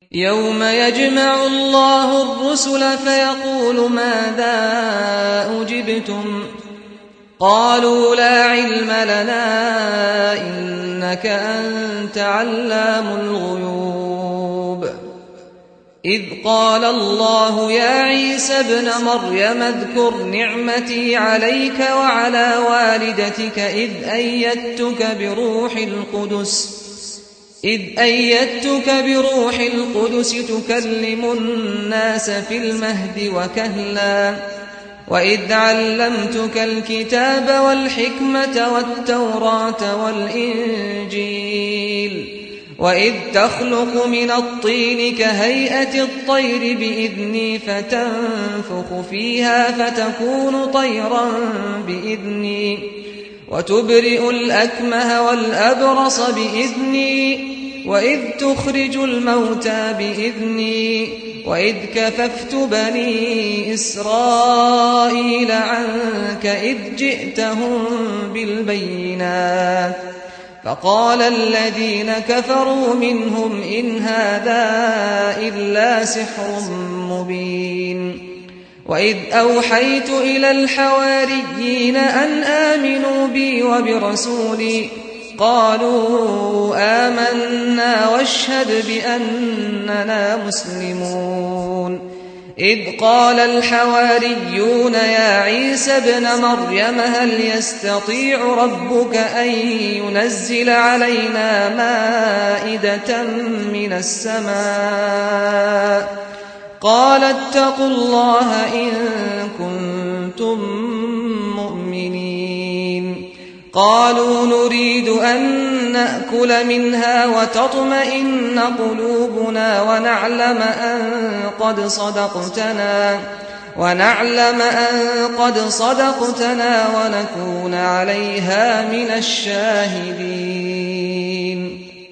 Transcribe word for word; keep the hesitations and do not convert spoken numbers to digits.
يوم يجمع الله الرسل فيقول ماذا أجبتم قالوا لا علم لنا إنك أنت علام الغيوب إذ قال الله يا عيسى ابن مريم اذكر نعمتي عليك وعلى والدتك إذ أيدتك بروح القدس إذ أيدتك بروح القدس تكلم الناس في المهد وكهلا وإذ علمتك الكتاب والحكمة والتوراة والإنجيل وإذ تخلق من الطين كهيئة الطير بإذني فتنفخ فيها فتكون طيرا بإذني وتبرئ الأكمه والأبرص بإذني وإذ تخرج الموتى بإذني وإذ كففت بني إسرائيل عنك إذ جئتهم بالبينات فقال الذين كفروا منهم إن هذا إلا سحر مبين وإذ أوحيت إلى الحواريين أن آمنوا بي وبرسولي قالوا آمنا واشهد بأننا مسلمون إذ قال الحواريون يا عيسى ابن مريم هل يستطيع ربك أن ينزل علينا مائدة من السماء قال اتقوا الله إن كنتم مؤمنين قالوا نريد أن نأكل منها وتطمئن قلوبنا ونعلم أن قد صدقتنا ونعلم أن قد صدقتنا ونكون عليها من الشاهدين